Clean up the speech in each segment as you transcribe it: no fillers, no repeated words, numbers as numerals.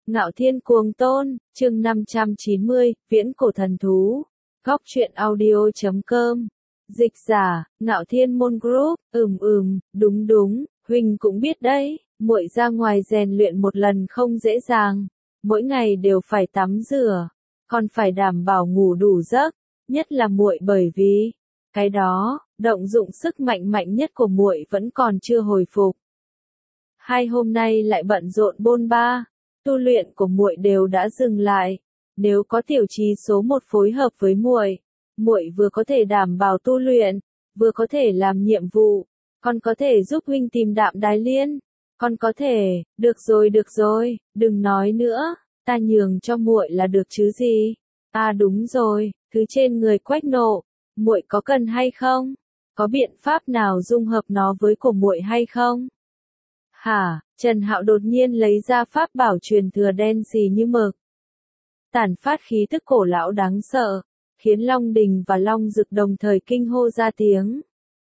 Ngạo Thiên Cuồng Tôn, chương 590, Viễn Cổ Thần Thú. Góc truyện audio.com. Dịch giả, Ngạo Thiên Môn Group. Đúng, huynh cũng biết đấy, muội ra ngoài rèn luyện một lần không dễ dàng, mỗi ngày đều phải tắm rửa, còn phải đảm bảo ngủ đủ giấc, nhất là muội bởi vì cái đó, động dụng sức mạnh mạnh nhất của muội vẫn còn chưa hồi phục. Hai hôm nay lại bận rộn bôn ba, tu luyện của muội đều đã dừng lại. Nếu có tiểu trì số 1 phối hợp với muội, muội vừa có thể đảm bảo tu luyện, vừa có thể làm nhiệm vụ, còn có thể giúp huynh tìm Đạm Đài Liên, còn có thể, được rồi, đừng nói nữa, ta nhường cho muội là được chứ gì. À đúng rồi, thứ trên người Quách Nộ, muội có cần hay không? Có biện pháp nào dung hợp nó với của muội hay không? Hả? Trần Hạo đột nhiên lấy ra pháp bảo truyền thừa đen xì như mực, tản phát khí tức cổ lão đáng sợ, khiến Long Đình và Long Dực đồng thời kinh hô ra tiếng.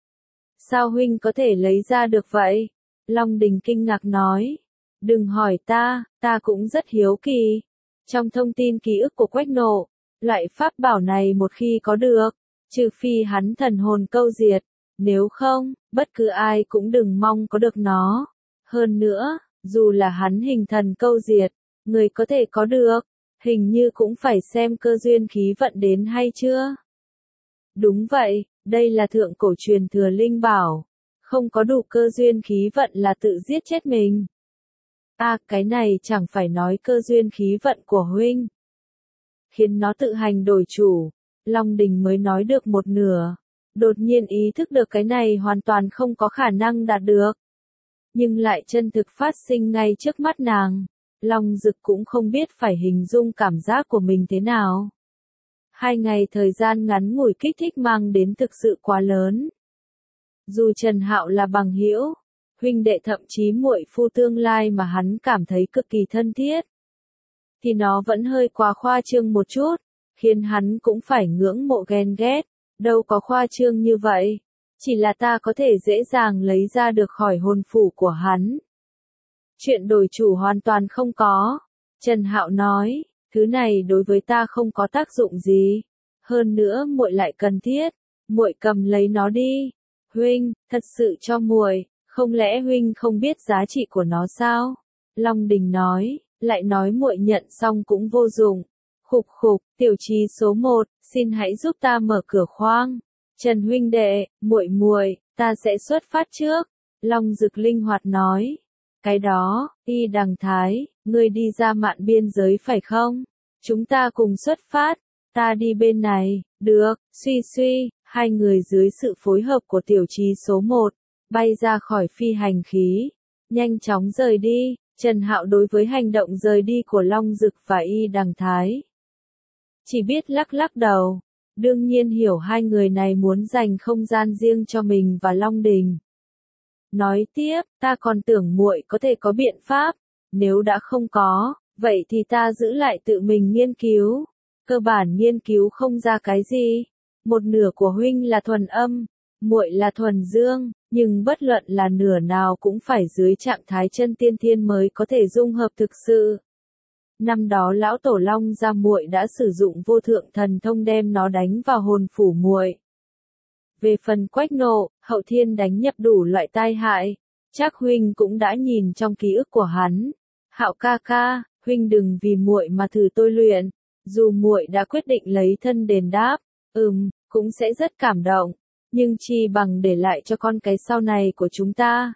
Sao huynh có thể lấy ra được vậy? Long Đình kinh ngạc nói. Đừng hỏi ta cũng rất hiếu kỳ. Trong thông tin ký ức của Quách Nộ, loại pháp bảo này một khi có được, trừ phi hắn thần hồn câu diệt, nếu không, bất cứ ai cũng đừng mong có được nó. Hơn nữa, dù là hắn hình thần câu diệt, người có thể có được, hình như cũng phải xem cơ duyên khí vận đến hay chưa. Đúng vậy, đây là thượng cổ truyền thừa linh bảo, không có đủ cơ duyên khí vận là tự giết chết mình. Cái này chẳng phải nói cơ duyên khí vận của huynh khiến nó tự hành đổi chủ. Long Đình mới nói được một nửa, đột nhiên ý thức được cái này hoàn toàn không có khả năng đạt được, nhưng lại chân thực phát sinh ngay trước mắt nàng. Long Dực cũng không biết phải hình dung cảm giác của mình thế nào. 2 ngày thời gian ngắn ngủi kích thích mang đến thực sự quá lớn. Dù Trần Hạo là bằng hữu, huynh đệ thậm chí muội phu tương lai mà hắn cảm thấy cực kỳ thân thiết, thì nó vẫn hơi quá khoa trương một chút, khiến hắn cũng phải ngưỡng mộ ghen ghét. Đâu có khoa trương như vậy, chỉ là ta có thể dễ dàng lấy ra được khỏi hồn phủ của hắn. Chuyện đổi chủ hoàn toàn không có. Trần Hạo nói, thứ này đối với ta không có tác dụng gì. Hơn nữa muội lại cần thiết, muội cầm lấy nó đi. Huynh, thật sự cho muội, không lẽ huynh không biết giá trị của nó sao? Long Đình nói, lại nói muội nhận xong cũng vô dụng. Khục, tiểu trì số 1, xin hãy giúp ta mở cửa khoang. Trần huynh đệ, muội, ta sẽ xuất phát trước. Long Dực linh hoạt nói. Cái đó, Y Đằng Thái, ngươi đi ra mạn biên giới phải không? Chúng ta cùng xuất phát, ta đi bên này, được, suy, hai người dưới sự phối hợp của tiểu trì số 1, bay ra khỏi phi hành khí, nhanh chóng rời đi. Trần Hạo đối với hành động rời đi của Long Dực và Y Đằng Thái chỉ biết lắc đầu, đương nhiên hiểu hai người này muốn dành không gian riêng cho mình và Long Đình. Nói tiếp, ta còn tưởng muội có thể có biện pháp, nếu đã không có, vậy thì ta giữ lại tự mình nghiên cứu. Cơ bản nghiên cứu không ra cái gì. Một nửa của huynh là thuần âm, muội là thuần dương, nhưng bất luận là nửa nào cũng phải dưới trạng thái chân tiên thiên mới có thể dung hợp thực sự. Năm đó lão tổ Long gia muội đã sử dụng vô thượng thần thông đem nó đánh vào hồn phủ muội. Về phần Quách Nộ, Hậu Thiên đánh nhập đủ loại tai hại, chắc huynh cũng đã nhìn trong ký ức của hắn. Hạo ca, huynh đừng vì muội mà thử tôi luyện, dù muội đã quyết định lấy thân đền đáp, cũng sẽ rất cảm động, nhưng chi bằng để lại cho con cái sau này của chúng ta.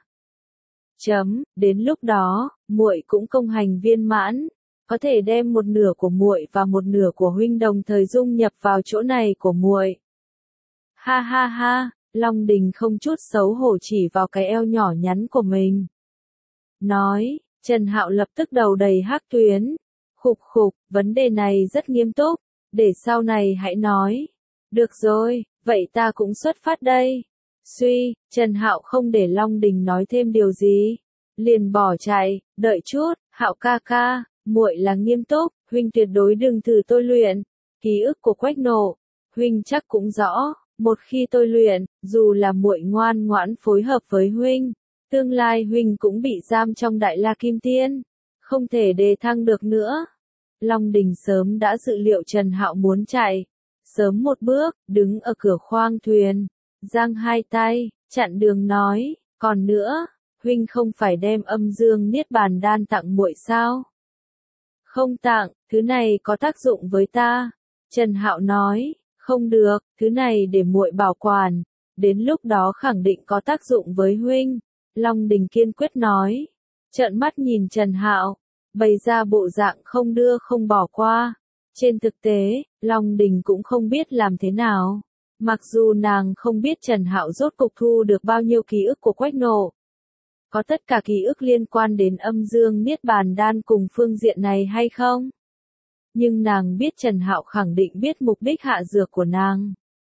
Đến lúc đó, muội cũng công hành viên mãn, có thể đem một nửa của muội và một nửa của huynh đồng thời dung nhập vào chỗ này của muội. Ha, Long Đình không chút xấu hổ chỉ vào cái eo nhỏ nhắn của mình. Nói, Trần Hạo lập tức đầu đầy hắc tuyến. Khục, vấn đề này rất nghiêm túc, để sau này hãy nói. Được rồi, vậy ta cũng xuất phát đây. Trần Hạo không để Long Đình nói thêm điều gì, liền bỏ chạy. Đợi chút, Hạo ca, muội là nghiêm túc, huynh tuyệt đối đừng thử tôi luyện. Ký ức của Quách Nộ, huynh chắc cũng rõ. Một khi tôi luyện, dù là muội ngoan ngoãn phối hợp với huynh, tương lai huynh cũng bị giam trong Đại La Kim Tiên. không thể đề thăng được nữa. Long Đình sớm đã dự liệu Trần Hạo muốn chạy. Sớm một bước, đứng ở cửa khoang thuyền. Giang hai tay, chặn đường nói, còn nữa, huynh không phải đem Âm Dương Niết Bàn đan tặng muội sao? Không tặng, thứ này có tác dụng với ta. Trần Hạo nói, không được, thứ này để muội bảo quản, đến lúc đó khẳng định có tác dụng với huynh. Long Đình kiên quyết nói, trợn mắt nhìn Trần Hạo, bày ra bộ dạng không đưa không bỏ qua. Trên thực tế, Long Đình cũng không biết làm thế nào. Mặc dù nàng không biết Trần Hạo rốt cục thu được bao nhiêu ký ức của Quách Nộ. Có tất cả ký ức liên quan đến Âm Dương Niết Bàn đan cùng phương diện này hay không? Nhưng nàng biết Trần Hạo khẳng định biết mục đích hạ dược của nàng.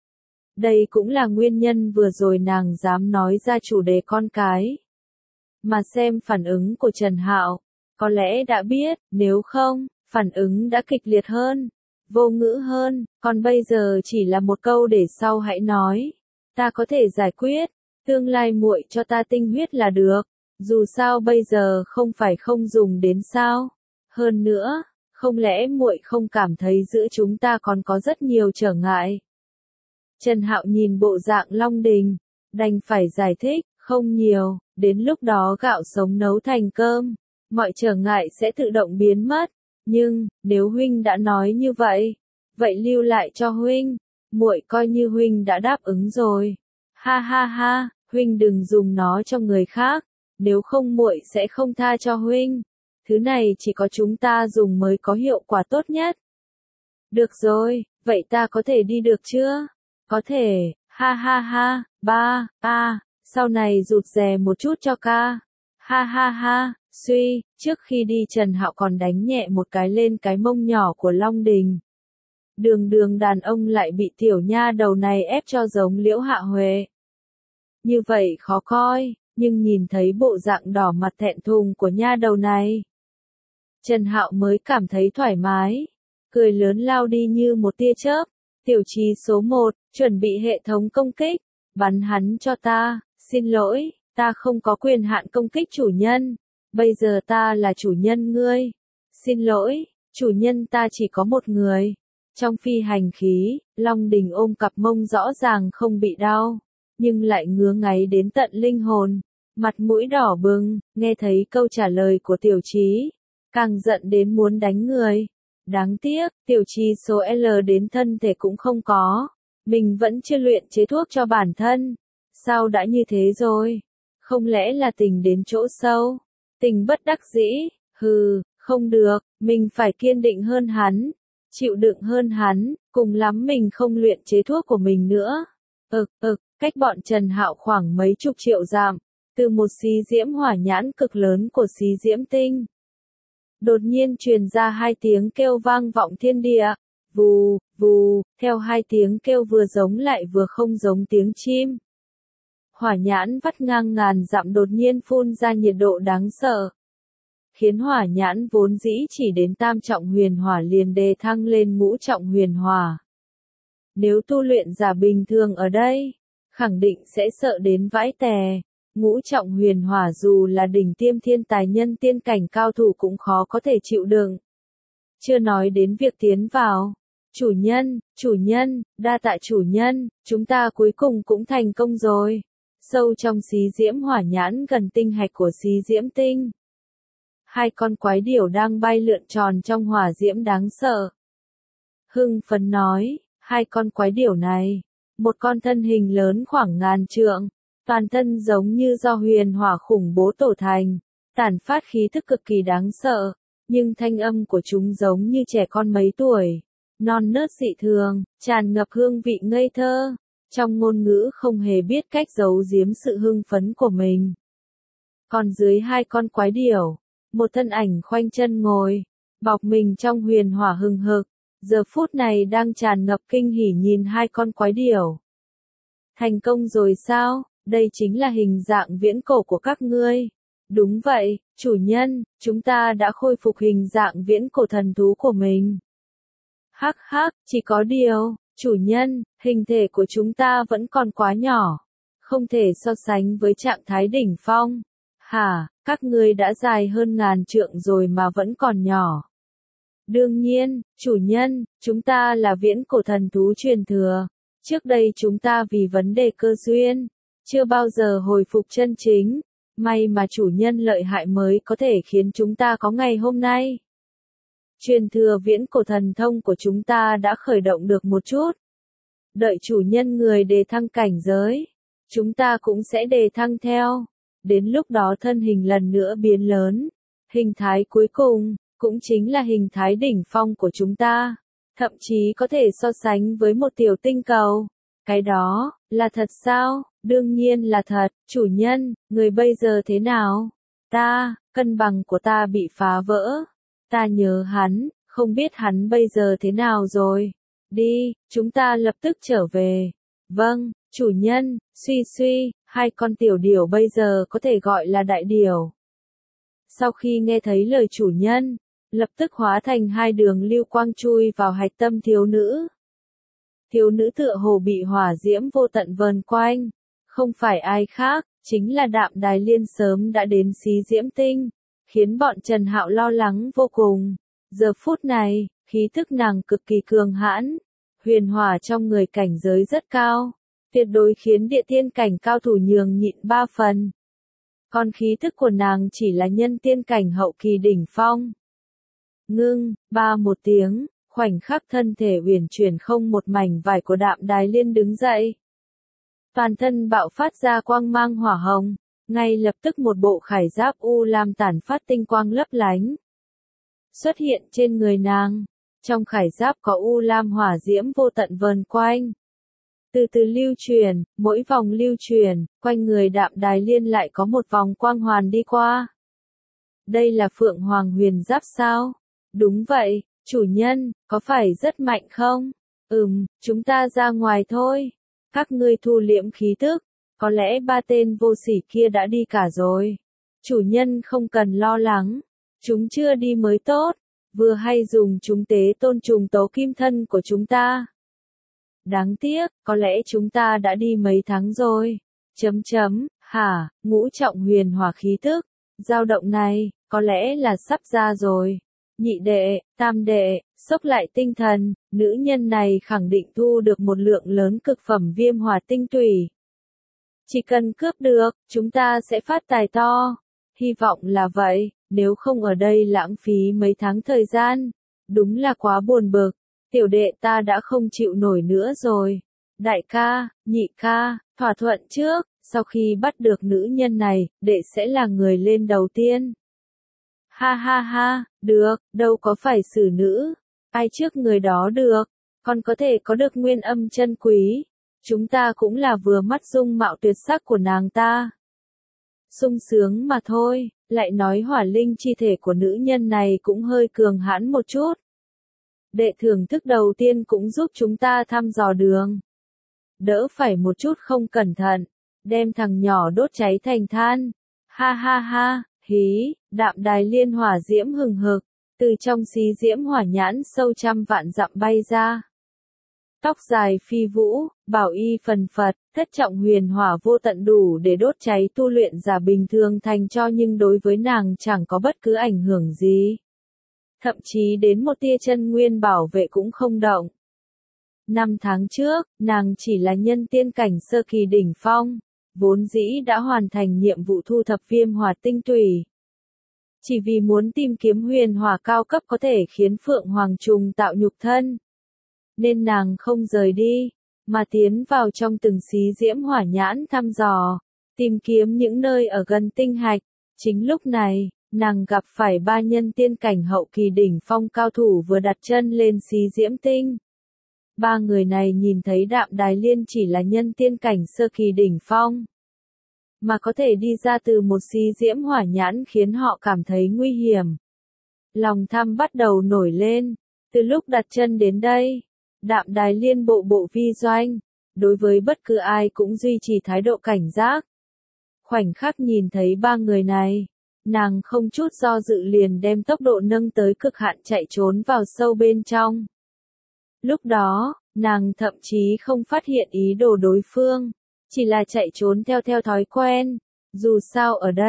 Đây cũng là nguyên nhân vừa rồi nàng dám nói ra chủ đề con cái. Mà xem phản ứng của Trần Hạo, có lẽ đã biết, nếu không, phản ứng đã kịch liệt hơn, vô ngữ hơn, còn bây giờ chỉ là một câu để sau hãy nói. Ta có thể giải quyết, tương lai muội cho ta tinh huyết là được, dù sao bây giờ không phải không dùng đến sao. Hơn nữa, không lẽ muội không cảm thấy giữa chúng ta còn có rất nhiều trở ngại? Trần Hạo nhìn bộ dạng Long Đình, đành phải giải thích, không nhiều, đến lúc đó gạo sống nấu thành cơm, mọi trở ngại sẽ tự động biến mất. Nhưng, nếu huynh đã nói như vậy, vậy lưu lại cho huynh, muội coi như huynh đã đáp ứng rồi. Ha ha ha, huynh đừng dùng nó cho người khác, nếu không muội sẽ không tha cho huynh. Thứ này chỉ có chúng ta dùng mới có hiệu quả tốt nhất. Được rồi, vậy ta có thể đi được chưa? Có thể, ha ha ha, ba, sau này rụt rè một chút cho ca. Ha ha ha, suy, trước khi đi Trần Hạo còn đánh nhẹ một cái lên cái mông nhỏ của Long Đình. Đường đàn ông lại bị tiểu nha đầu này ép cho giống Liễu Hạ Huệ. Như vậy khó coi, nhưng nhìn thấy bộ dạng đỏ mặt thẹn thùng của nha đầu này, Trần Hạo mới cảm thấy thoải mái, cười lớn lao đi như một tia chớp. Tiểu Trì số 1, chuẩn bị hệ thống công kích, bắn hắn cho ta, xin lỗi, ta không có quyền hạn công kích chủ nhân, bây giờ ta là chủ nhân ngươi. Xin lỗi, chủ nhân ta chỉ có một người. Trong phi hành khí, Long Đình ôm cặp mông rõ ràng không bị đau, nhưng lại ngứa ngáy đến tận linh hồn, mặt mũi đỏ bừng, nghe thấy câu trả lời của Tiểu Trì, càng giận đến muốn đánh người. Đáng tiếc, Tiểu Trì số L đến thân thể cũng không có, mình vẫn chưa luyện chế thuốc cho bản thân. Sao đã như thế rồi? Không lẽ là tình đến chỗ sâu? Tình bất đắc dĩ, không được, mình phải kiên định hơn hắn, chịu đựng hơn hắn, cùng lắm mình không luyện chế thuốc của mình nữa. Cách bọn Trần Hạo khoảng mấy chục triệu dặm, từ một xí diễm hỏa nhãn cực lớn của xí diễm tinh. Đột nhiên truyền ra hai tiếng kêu vang vọng thiên địa, vù, vù, theo hai tiếng kêu vừa giống lại vừa không giống tiếng chim. Hỏa nhãn vắt ngang ngàn dặm đột nhiên phun ra nhiệt độ đáng sợ, khiến hỏa nhãn vốn dĩ chỉ đến tam trọng huyền hỏa liền đề thăng lên ngũ trọng huyền hỏa. Nếu tu luyện giả bình thường ở đây, khẳng định sẽ sợ đến vãi tè. Ngũ trọng huyền hỏa dù là đỉnh tiêm thiên tài nhân tiên cảnh cao thủ cũng khó có thể chịu đựng. Chưa nói đến việc tiến vào. Chủ nhân, đa tạ chủ nhân, chúng ta cuối cùng cũng thành công rồi. Sâu trong xí diễm hỏa nhãn gần tinh hạch của xí diễm tinh, hai con quái điểu đang bay lượn tròn trong hỏa diễm đáng sợ. Hưng phấn nói, hai con quái điểu này, một con thân hình lớn khoảng ngàn trượng, toàn thân giống như do huyền hỏa khủng bố tổ thành, tản phát khí thức cực kỳ đáng sợ, nhưng thanh âm của chúng giống như trẻ con mấy tuổi, non nớt dị thường, tràn ngập hương vị ngây thơ, trong ngôn ngữ không hề biết cách giấu giếm sự hưng phấn của mình. Còn dưới hai con quái điểu, một thân ảnh khoanh chân ngồi, bọc mình trong huyền hỏa hừng hực, giờ phút này đang tràn ngập kinh hỉ nhìn hai con quái điểu. Thành công rồi sao? Đây chính là hình dạng viễn cổ của các ngươi. Đúng vậy, chủ nhân, chúng ta đã khôi phục hình dạng viễn cổ thần thú của mình. Hắc hắc, chỉ có điều, chủ nhân, hình thể của chúng ta vẫn còn quá nhỏ, không thể so sánh với trạng thái đỉnh phong. Hả, các ngươi đã dài hơn ngàn trượng rồi mà vẫn còn nhỏ. Đương nhiên, chủ nhân, chúng ta là viễn cổ thần thú truyền thừa. Trước đây chúng ta vì vấn đề cơ duyên, chưa bao giờ hồi phục chân chính. May mà chủ nhân lợi hại mới có thể khiến chúng ta có ngày hôm nay. Truyền thừa viễn cổ thần thông của chúng ta đã khởi động được một chút. Đợi chủ nhân người đề thăng cảnh giới, chúng ta cũng sẽ đề thăng theo. Đến lúc đó thân hình lần nữa biến lớn. Hình thái cuối cùng, cũng chính là hình thái đỉnh phong của chúng ta. Thậm chí có thể so sánh với một tiểu tinh cầu. Cái đó, là thật sao? Đương nhiên là thật, chủ nhân, người bây giờ thế nào? Cân bằng của ta bị phá vỡ. Ta nhớ hắn, không biết hắn bây giờ thế nào rồi. Đi, chúng ta lập tức trở về. Vâng, chủ nhân, suy, hai con tiểu điểu bây giờ có thể gọi là đại điểu. Sau khi nghe thấy lời chủ nhân, lập tức hóa thành hai đường lưu quang chui vào hạch tâm thiếu nữ. Thiếu nữ tựa hồ bị hỏa diễm vô tận vờn quanh, không phải ai khác, chính là Đạm Đài Liên sớm đã đến xí diễm tinh, khiến bọn Trần Hạo lo lắng vô cùng. Giờ phút này, khí thức nàng cực kỳ cường hãn, huyền hỏa trong người cảnh giới rất cao, tuyệt đối khiến địa tiên cảnh cao thủ nhường nhịn 3 phần. Còn khí thức của nàng chỉ là nhân tiên cảnh hậu kỳ đỉnh phong. Ngưng, một tiếng, khoảnh khắc thân thể uyển chuyển không một mảnh vải của Đạm Đài Liên đứng dậy. Toàn thân bạo phát ra quang mang hỏa hồng, ngay lập tức một bộ khải giáp u lam tản phát tinh quang lấp lánh. Xuất hiện trên người nàng, trong khải giáp có u lam hỏa diễm vô tận vờn quanh. Từ từ lưu truyền, mỗi vòng lưu truyền, quanh người Đạm Đài Liên lại có một vòng quang hoàn đi qua. Đây là Phượng Hoàng huyền giáp sao? Đúng vậy, chủ nhân, có phải rất mạnh không? Chúng ta ra ngoài thôi. Các ngươi thu liễm khí tức, có lẽ 3 tên vô sỉ kia đã đi cả rồi. Chủ nhân không cần lo lắng, chúng chưa đi mới tốt, vừa hay dùng chúng tế tôn trùng tấu kim thân của chúng ta. Đáng tiếc, có lẽ chúng ta đã đi mấy tháng rồi. Ngũ trọng huyền hỏa khí tức, dao động này, có lẽ là sắp ra rồi. Nhị đệ, tam đệ, xốc lại tinh thần, nữ nhân này khẳng định thu được một lượng lớn cực phẩm viêm hỏa tinh tủy. Chỉ cần cướp được, chúng ta sẽ phát tài to. Hy vọng là vậy, nếu không ở đây lãng phí mấy tháng thời gian. Đúng là quá buồn bực, tiểu đệ ta đã không chịu nổi nữa rồi. Đại ca, nhị ca, thỏa thuận trước, sau khi bắt được nữ nhân này, đệ sẽ là người lên đầu tiên. Ha, được, đâu có phải xử nữ. Ai trước người đó được, còn có thể có được nguyên âm chân quý. Chúng ta cũng là vừa mắt dung mạo tuyệt sắc của nàng ta. Sung sướng mà thôi, lại nói hỏa linh chi thể của nữ nhân này cũng hơi cường hãn một chút. Đệ thưởng thức đầu tiên cũng giúp chúng ta thăm dò đường. Đỡ phải một chút không cẩn thận, đem thằng nhỏ đốt cháy thành than. Ha, hí, Đạm Đài Liên hỏa diễm hừng hực, từ trong xí diễm hỏa nhãn sâu trăm vạn dặm bay ra. Tóc dài phi vũ, bảo y phần phật, thất trọng huyền hỏa vô tận đủ để đốt cháy tu luyện giả bình thường thành cho, nhưng đối với nàng chẳng có bất cứ ảnh hưởng gì. Thậm chí đến một tia chân nguyên bảo vệ cũng không động. 5 tháng trước, nàng chỉ là nhân tiên cảnh sơ kỳ đỉnh phong, vốn dĩ đã hoàn thành nhiệm vụ thu thập viêm hỏa tinh tủy. Chỉ vì muốn tìm kiếm huyền hỏa cao cấp có thể khiến Phượng Hoàng trùng tạo nhục thân, nên nàng không rời đi, mà tiến vào trong từng xí diễm hỏa nhãn thăm dò, tìm kiếm những nơi ở gần tinh hạch. Chính lúc này, nàng gặp phải 3 nhân tiên cảnh hậu kỳ đỉnh phong cao thủ vừa đặt chân lên xí diễm tinh. 3 người này nhìn thấy Đạm Đài Liên chỉ là nhân tiên cảnh sơ kỳ đỉnh phong, mà có thể đi ra từ một xí diễm hỏa nhãn khiến họ cảm thấy nguy hiểm. Lòng tham bắt đầu nổi lên, từ lúc đặt chân đến đây, Đạm Đài Liên bộ vi doanh, đối với bất cứ ai cũng duy trì thái độ cảnh giác. Khoảnh khắc nhìn thấy 3 người này, nàng không chút do dự liền đem tốc độ nâng tới cực hạn chạy trốn vào sâu bên trong. Lúc đó, nàng thậm chí không phát hiện ý đồ đối phương, chỉ là chạy trốn theo thói quen. Dù sao ở đây,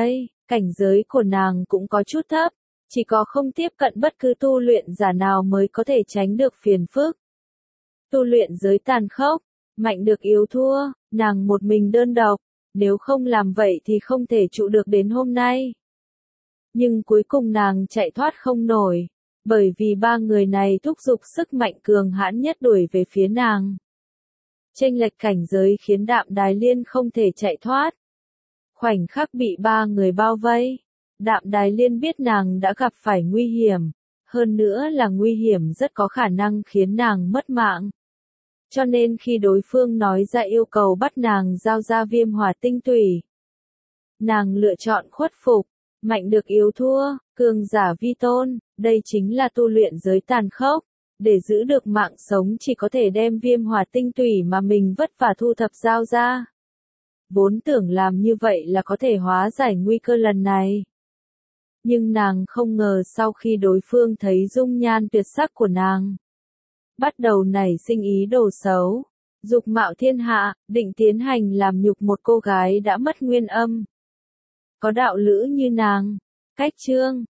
Cảnh giới của nàng cũng có chút thấp, chỉ có không tiếp cận bất cứ tu luyện giả nào mới có thể tránh được phiền phức. Tu luyện giới tàn khốc, mạnh được yếu thua, nàng một mình đơn độc, nếu không làm vậy thì không thể trụ được đến hôm nay. Nhưng cuối cùng nàng chạy thoát không nổi, bởi vì ba người này thúc giục sức mạnh cường hãn nhất đuổi về phía nàng. Chênh lệch cảnh giới khiến Đạm Đài Liên không thể chạy thoát. Khoảnh khắc bị ba người bao vây, Đạm Đài Liên biết nàng đã gặp phải nguy hiểm, hơn nữa là nguy hiểm rất có khả năng khiến nàng mất mạng. Cho nên khi đối phương nói ra yêu cầu bắt nàng giao ra viêm hỏa tinh tủy, nàng lựa chọn khuất phục, mạnh được yếu thua, cường giả vi tôn, đây chính là tu luyện giới tàn khốc. Để giữ được mạng sống chỉ có thể đem viêm hỏa tinh tủy mà mình vất vả thu thập giao ra. Vốn tưởng làm như vậy là có thể hóa giải nguy cơ lần này. Nhưng nàng không ngờ sau khi đối phương thấy dung nhan tuyệt sắc của nàng, bắt đầu nảy sinh ý đồ xấu, dục mạo thiên hạ, định tiến hành làm nhục một cô gái đã mất nguyên âm. Có đạo lữ như nàng, cách chương